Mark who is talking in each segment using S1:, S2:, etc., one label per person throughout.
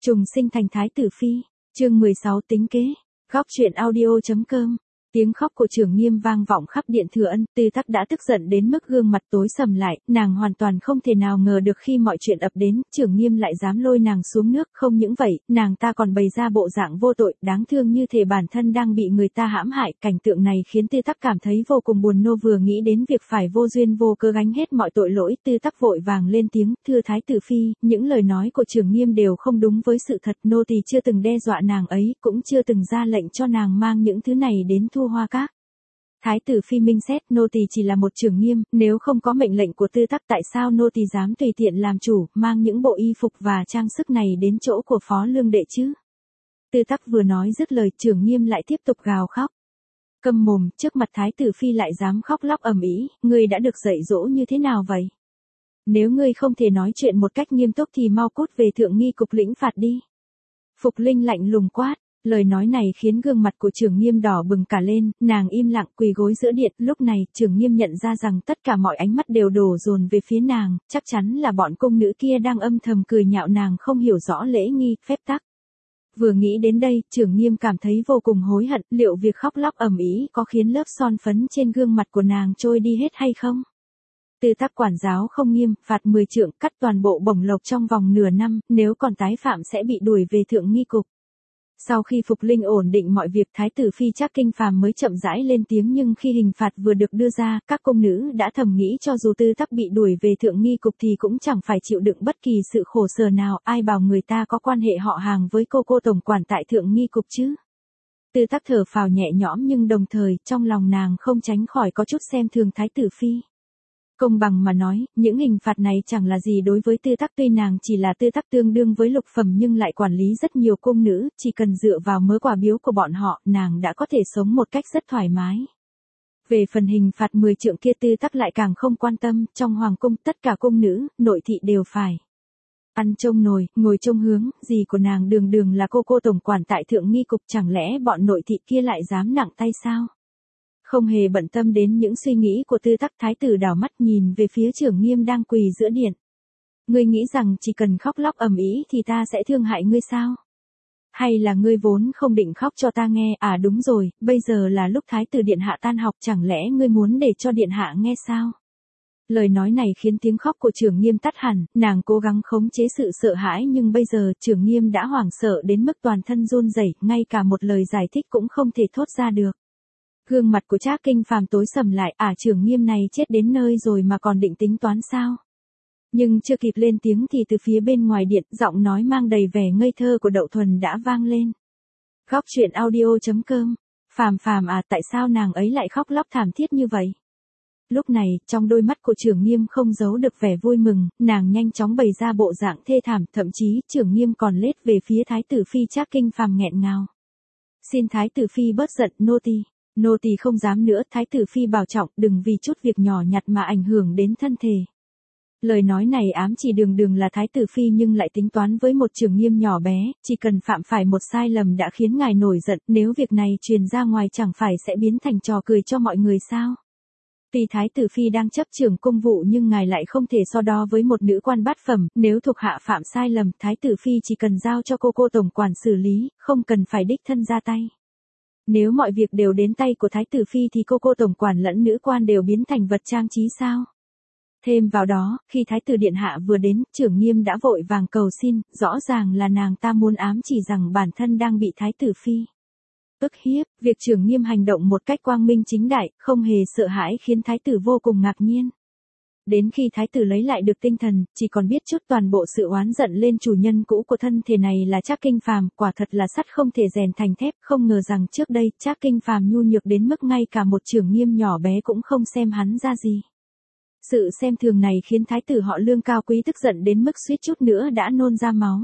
S1: Trùng sinh thành thái tử phi, chương 16 tính kế, góc truyện audio.com. Tiếng khóc của Trưởng Nghiêm vang vọng khắp Điện Thừa Ân, Tư Tắc đã tức giận đến mức gương mặt tối sầm lại, nàng hoàn toàn không thể nào ngờ được khi mọi chuyện ập đến, Trưởng Nghiêm lại dám lôi nàng xuống nước, không những vậy, nàng ta còn bày ra bộ dạng vô tội, đáng thương như thể bản thân đang bị người ta hãm hại, cảnh tượng này khiến Tư Tắc cảm thấy vô cùng buồn nôn, vừa nghĩ đến việc phải vô duyên vô cớ gánh hết mọi tội lỗi, Tư Tắc vội vàng lên tiếng, thưa thái tử phi, những lời nói của Trưởng Nghiêm đều không đúng với sự thật, nô tỳ chưa từng đe dọa nàng ấy, cũng chưa từng ra lệnh cho nàng mang những thứ này đến Thu Hoa Các. Thái tử phi minh xét, nô tỳ chỉ là một Trưởng Nghiêm, nếu không có mệnh lệnh của Tư Tắc tại sao nô tỳ dám tùy tiện làm chủ, mang những bộ y phục và trang sức này đến chỗ của phó lương đệ chứ? Tư Tắc vừa nói dứt lời, Trưởng Nghiêm lại tiếp tục gào khóc. Câm mồm, trước mặt thái tử phi lại dám khóc lóc ầm ĩ, ngươi đã được dạy dỗ như thế nào vậy? Nếu ngươi không thể nói chuyện một cách nghiêm túc thì mau cút về thượng nghi cục lĩnh phạt đi. Phục Linh lạnh lùng quát. Lời nói này khiến gương mặt của Trưởng Nghiêm đỏ bừng cả lên, nàng im lặng quỳ gối giữa điện, lúc này Trưởng Nghiêm nhận ra rằng tất cả mọi ánh mắt đều đổ dồn về phía nàng, chắc chắn là bọn cung nữ kia đang âm thầm cười nhạo nàng không hiểu rõ lễ nghi, phép tắc. Vừa nghĩ đến đây, Trưởng Nghiêm cảm thấy vô cùng hối hận, liệu việc khóc lóc ầm ĩ có khiến lớp son phấn trên gương mặt của nàng trôi đi hết hay không? Tư Tắc quản giáo không nghiêm, phạt 10 trượng, cắt toàn bộ bổng lộc trong vòng nửa năm, nếu còn tái phạm sẽ bị đuổi về thượng nghi cục. Sau khi Phục Linh ổn định mọi việc, thái tử phi Trác Kinh Phàm mới chậm rãi lên tiếng, nhưng khi hình phạt vừa được đưa ra, các cung nữ đã thầm nghĩ cho dù Tư Tắc bị đuổi về thượng nghi cục thì cũng chẳng phải chịu đựng bất kỳ sự khổ sở nào, ai bảo người ta có quan hệ họ hàng với cô tổng quản tại thượng nghi cục chứ. Tư Tắc thở phào nhẹ nhõm nhưng đồng thời, trong lòng nàng không tránh khỏi có chút xem thường thái tử phi. Công bằng mà nói, những hình phạt này chẳng là gì đối với Tư Tắc, tuy nàng chỉ là Tư Tắc tương đương với lục phẩm nhưng lại quản lý rất nhiều cung nữ, chỉ cần dựa vào mớ quà biếu của bọn họ, nàng đã có thể sống một cách rất thoải mái. Về phần hình phạt 10 trượng kia Tư Tắc lại càng không quan tâm, trong hoàng cung tất cả cung nữ, nội thị đều phải ăn trông nồi, ngồi trông hướng, gì của nàng đường đường là cô tổng quản tại thượng nghi cục, chẳng lẽ bọn nội thị kia lại dám nặng tay sao? Không hề bận tâm đến những suy nghĩ của Tư Tắc, thái tử đảo mắt nhìn về phía Trưởng Nghiêm đang quỳ giữa điện. Ngươi nghĩ rằng chỉ cần khóc lóc ầm ĩ thì ta sẽ thương hại ngươi sao? Hay là ngươi vốn không định khóc cho ta nghe? À đúng rồi, bây giờ là lúc thái tử điện hạ tan học, chẳng lẽ ngươi muốn để cho điện hạ nghe sao? Lời nói này khiến tiếng khóc của Trưởng Nghiêm tắt hẳn, nàng cố gắng khống chế sự sợ hãi nhưng bây giờ Trưởng Nghiêm đã hoảng sợ đến mức toàn thân run rẩy, ngay cả một lời giải thích cũng không thể thốt ra được. Gương mặt của Trác Kinh Phàm tối sầm lại, Trưởng Nghiêm này chết đến nơi rồi mà còn định tính toán sao? Nhưng chưa kịp lên tiếng thì từ phía bên ngoài điện, giọng nói mang đầy vẻ ngây thơ của Đậu Thuần đã vang lên. Góc truyện audio.com. Phàm tại sao nàng ấy lại khóc lóc thảm thiết như vậy? Lúc này, trong đôi mắt của Trưởng Nghiêm không giấu được vẻ vui mừng, nàng nhanh chóng bày ra bộ dạng thê thảm, thậm chí Trưởng Nghiêm còn lết về phía thái tử phi Trác Kinh Phàm nghẹn ngào. Xin thái tử phi bớt giận, nô tỳ không dám nữa, thái tử phi bảo trọng, đừng vì chút việc nhỏ nhặt mà ảnh hưởng đến thân thể. Lời nói này ám chỉ đường là thái tử phi nhưng lại tính toán với một Trưởng Nghiêm nhỏ bé, chỉ cần phạm phải một sai lầm đã khiến ngài nổi giận, nếu việc này truyền ra ngoài chẳng phải sẽ biến thành trò cười cho mọi người sao? Tuy thái tử phi đang chấp trưởng công vụ nhưng ngài lại không thể so đo với một nữ quan bát phẩm, nếu thuộc hạ phạm sai lầm, thái tử phi chỉ cần giao cho cô tổng quản xử lý, không cần phải đích thân ra tay. Nếu mọi việc đều đến tay của thái tử phi thì cô tổng quản lẫn nữ quan đều biến thành vật trang trí sao? Thêm vào đó, khi thái tử điện hạ vừa đến, Trưởng Nghiêm đã vội vàng cầu xin, rõ ràng là nàng ta muốn ám chỉ rằng bản thân đang bị thái tử phi ức hiếp. Việc Trưởng Nghiêm hành động một cách quang minh chính đại, không hề sợ hãi khiến thái tử vô cùng ngạc nhiên. Đến khi thái tử lấy lại được tinh thần, chỉ còn biết chút toàn bộ sự oán giận lên chủ nhân cũ của thân thể này là Trác Kinh Phàm, quả thật là sắt không thể rèn thành thép, không ngờ rằng trước đây Trác Kinh Phàm nhu nhược đến mức ngay cả một Trưởng Nghiêm nhỏ bé cũng không xem hắn ra gì. Sự xem thường này khiến thái tử họ Lương cao quý tức giận đến mức suýt chút nữa đã nôn ra máu.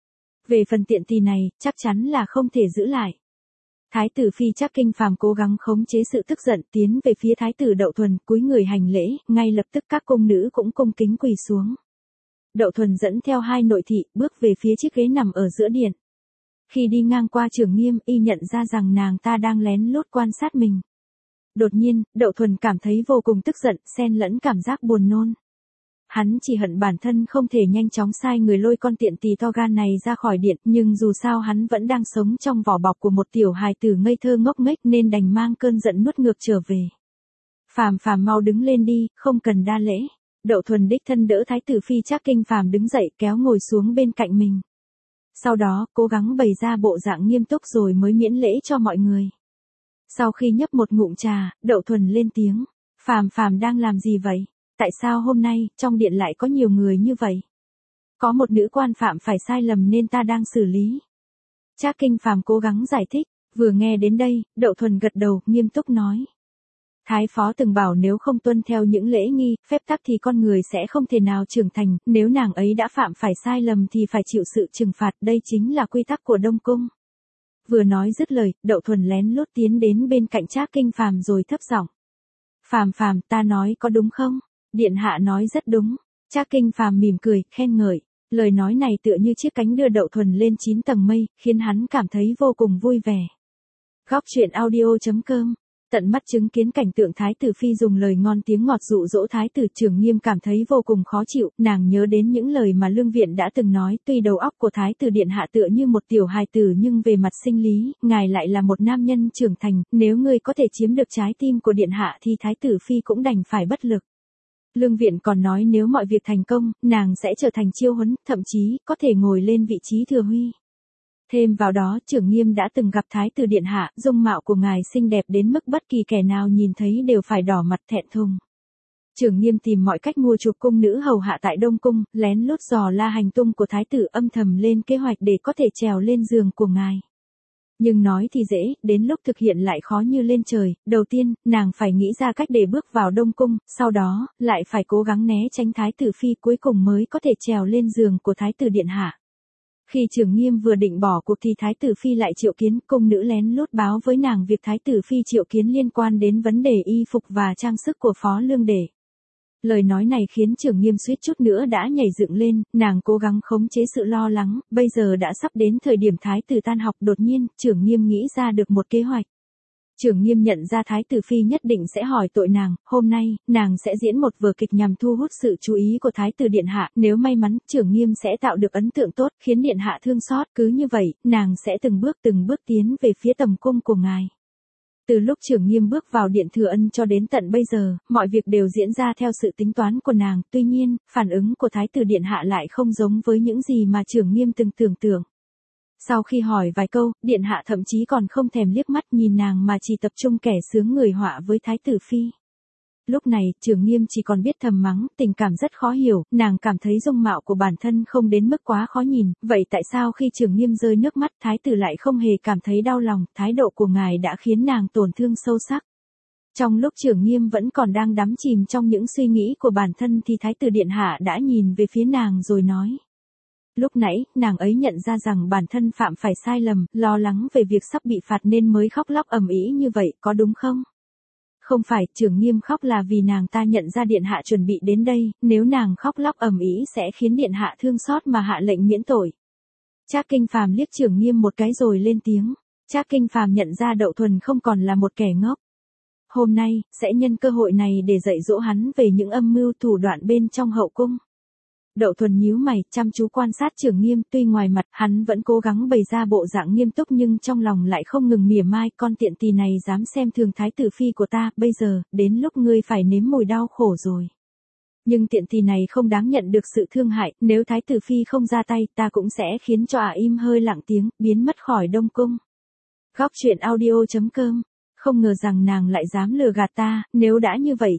S1: Về phần tiện tỳ này, chắc chắn là không thể giữ lại. Thái tử phi Trác Kinh Phàm cố gắng khống chế sự tức giận, tiến về phía thái tử Đậu Thuần, cúi người hành lễ, ngay lập tức các cung nữ cũng cung kính quỳ xuống. Đậu Thuần dẫn theo hai nội thị, bước về phía chiếc ghế nằm ở giữa điện. Khi đi ngang qua Trưởng Nghiêm, y nhận ra rằng nàng ta đang lén lút quan sát mình. Đột nhiên, Đậu Thuần cảm thấy vô cùng tức giận, xen lẫn cảm giác buồn nôn. hắn chỉ hận bản thân không thể nhanh chóng sai người lôi con tiện tỳ to gan này ra khỏi điện, nhưng dù sao hắn vẫn đang sống trong vỏ bọc của một tiểu hài tử ngây thơ ngốc nghếch nên đành mang cơn giận nuốt ngược trở về. Phàm Phàm mau đứng lên đi, không cần đa lễ. Đậu Thuần đích thân đỡ Thái tử Phi Trác Kinh Phàm đứng dậy kéo ngồi xuống bên cạnh mình. Sau đó, cố gắng bày ra bộ dạng nghiêm túc rồi mới miễn lễ cho mọi người. Sau khi nhấp một ngụm trà, Đậu Thuần lên tiếng. Phàm Phàm đang làm gì vậy? Tại sao hôm nay, trong điện lại có nhiều người như vậy? Có một nữ quan phạm phải sai lầm nên ta đang xử lý. Trác Kinh Phàm cố gắng giải thích, vừa nghe đến đây, Đậu Thuần gật đầu, nghiêm túc nói. Thái phó từng bảo nếu không tuân theo những lễ nghi, phép tắc thì con người sẽ không thể nào trưởng thành, nếu nàng ấy đã phạm phải sai lầm thì phải chịu sự trừng phạt, đây chính là quy tắc của Đông Cung. Vừa nói dứt lời, Đậu Thuần lén lút tiến đến bên cạnh Trác Kinh Phàm rồi thấp giọng. Phàm Phàm, ta nói có đúng không? Điện hạ nói rất đúng. Trác Kinh Phàm mỉm cười, khen ngợi. Lời nói này tựa như chiếc cánh đưa Đậu Thuần lên 9 tầng mây, khiến hắn cảm thấy vô cùng vui vẻ. Góc truyện audio.com. Tận mắt chứng kiến cảnh tượng Thái tử Phi dùng lời ngon tiếng ngọt dụ dỗ Thái tử Trường Nghiêm cảm thấy vô cùng khó chịu, nàng nhớ đến những lời mà Lương Viện đã từng nói, tuy đầu óc của Thái tử Điện Hạ tựa như một tiểu hài tử nhưng về mặt sinh lý, ngài lại là một nam nhân trưởng thành, nếu ngươi có thể chiếm được trái tim của Điện Hạ thì Thái tử Phi cũng đành phải bất lực. Lương Viện còn nói nếu mọi việc thành công, nàng sẽ trở thành chiêu huấn, thậm chí, có thể ngồi lên vị trí thừa huy. Thêm vào đó, Trường Nghiêm đã từng gặp Thái tử Điện Hạ, dung mạo của ngài xinh đẹp đến mức bất kỳ kẻ nào nhìn thấy đều phải đỏ mặt thẹn thùng. Trường Nghiêm tìm mọi cách mua chuộc cung nữ hầu hạ tại Đông Cung, lén lút dò la hành tung của Thái tử, âm thầm lên kế hoạch để có thể trèo lên giường của ngài. Nhưng nói thì dễ, đến lúc thực hiện lại khó như lên trời, đầu tiên, nàng phải nghĩ ra cách để bước vào Đông Cung, sau đó, lại phải cố gắng né tránh Thái tử Phi, cuối cùng mới có thể trèo lên giường của Thái tử Điện Hạ. Khi Trường Nghiêm vừa định bỏ cuộc thì Thái tử Phi lại triệu kiến, cung nữ lén lút báo với nàng việc Thái tử Phi triệu kiến liên quan đến vấn đề y phục và trang sức của Phó Lương Đệ. Lời nói này khiến Trường Nghiêm suýt chút nữa đã nhảy dựng lên, nàng cố gắng khống chế sự lo lắng, bây giờ đã sắp đến thời điểm Thái tử tan học, đột nhiên, Trường Nghiêm nghĩ ra được một kế hoạch. Trường Nghiêm nhận ra Thái tử Phi nhất định sẽ hỏi tội nàng, hôm nay, nàng sẽ diễn một vở kịch nhằm thu hút sự chú ý của Thái tử Điện Hạ, nếu may mắn, Trường Nghiêm sẽ tạo được ấn tượng tốt, khiến Điện Hạ thương xót, cứ như vậy, nàng sẽ từng bước tiến về phía tầm cung của ngài. Từ lúc Trường Nghiêm bước vào Điện Thừa Ân cho đến tận bây giờ, mọi việc đều diễn ra theo sự tính toán của nàng, tuy nhiên, phản ứng của Thái tử Điện Hạ lại không giống với những gì mà Trường Nghiêm từng tưởng tượng. Sau khi hỏi vài câu, Điện Hạ thậm chí còn không thèm liếc mắt nhìn nàng mà chỉ tập trung kẻ sướng người họa với Thái tử Phi. Lúc này, Trường Nghiêm chỉ còn biết thầm mắng, tình cảm rất khó hiểu, nàng cảm thấy dung mạo của bản thân không đến mức quá khó nhìn, vậy tại sao khi Trường Nghiêm rơi nước mắt, Thái tử lại không hề cảm thấy đau lòng, thái độ của ngài đã khiến nàng tổn thương sâu sắc. Trong lúc Trường Nghiêm vẫn còn đang đắm chìm trong những suy nghĩ của bản thân thì Thái tử Điện Hạ đã nhìn về phía nàng rồi nói. Lúc nãy, nàng ấy nhận ra rằng bản thân phạm phải sai lầm, lo lắng về việc sắp bị phạt nên mới khóc lóc ầm ĩ như vậy, có đúng không? Không phải, Trường Nghiêm khóc là vì nàng ta nhận ra Điện Hạ chuẩn bị đến đây, nếu nàng khóc lóc ầm ĩ sẽ khiến Điện Hạ thương xót mà hạ lệnh miễn tội. Trác Kinh Phàm liếc Trường Nghiêm một cái rồi lên tiếng. Trác Kinh Phàm nhận ra Đậu Thuần không còn là một kẻ ngốc. Hôm nay, sẽ nhân cơ hội này để dạy dỗ hắn về những âm mưu thủ đoạn bên trong hậu cung. Đậu Thuần nhíu mày, chăm chú quan sát Trường Nghiêm, tuy ngoài mặt, hắn vẫn cố gắng bày ra bộ dạng nghiêm túc nhưng trong lòng lại không ngừng mỉa mai, con tiện tỳ này dám xem thường Thái tử Phi của ta, bây giờ, đến lúc ngươi phải nếm mùi đau khổ rồi. Nhưng tiện tỳ này không đáng nhận được sự thương hại, nếu Thái tử Phi không ra tay, ta cũng sẽ khiến cho im hơi lặng tiếng, biến mất khỏi Đông Cung. Góc truyện audio.com. Không ngờ rằng nàng lại dám lừa gạt ta, nếu đã như vậy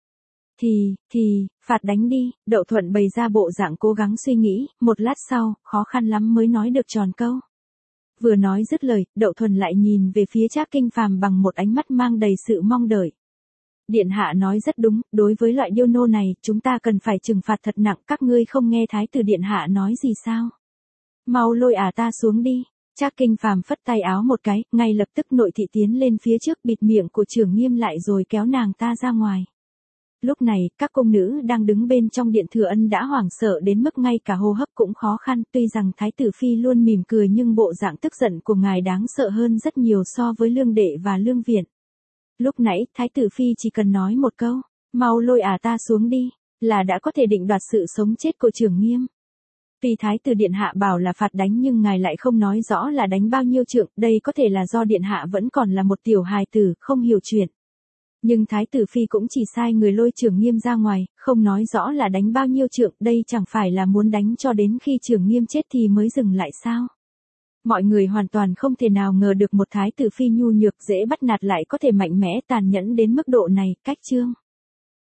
S1: thì, phạt đánh đi, Đậu Thuần bày ra bộ dạng cố gắng suy nghĩ, một lát sau, khó khăn lắm mới nói được tròn câu. Vừa nói dứt lời, Đậu Thuần lại nhìn về phía Trác Kinh Phàm bằng một ánh mắt mang đầy sự mong đợi. Điện Hạ nói rất đúng, đối với loại điêu nô này, chúng ta cần phải trừng phạt thật nặng, các ngươi không nghe Thái tử Điện Hạ nói gì sao? Mau lôi ta xuống đi. Trác Kinh Phàm phất tay áo một cái, ngay lập tức nội thị tiến lên phía trước bịt miệng của Trường Nghiêm lại rồi kéo nàng ta ra ngoài. Lúc này, các cung nữ đang đứng bên trong Điện Thừa Ân đã hoảng sợ đến mức ngay cả hô hấp cũng khó khăn, tuy rằng Thái tử Phi luôn mỉm cười nhưng bộ dạng tức giận của ngài đáng sợ hơn rất nhiều so với Lương Đệ và Lương Viện. Lúc nãy, Thái tử Phi chỉ cần nói một câu, mau lôi ta xuống đi. là đã có thể định đoạt sự sống chết của Trưởng Nghiêm. Tuy Thái tử Điện Hạ bảo là phạt đánh nhưng ngài lại không nói rõ là đánh bao nhiêu trượng, đây có thể là do Điện Hạ vẫn còn là một tiểu hài tử, không hiểu chuyện. Nhưng Thái tử Phi cũng chỉ sai người lôi Trưởng Nghiêm ra ngoài, không nói rõ là đánh bao nhiêu trượng, đây chẳng phải là muốn đánh cho đến khi Trưởng Nghiêm chết thì mới dừng lại sao? Mọi người hoàn toàn không thể nào ngờ được một Thái tử Phi nhu nhược dễ bắt nạt lại có thể mạnh mẽ tàn nhẫn đến mức độ này, cách chương.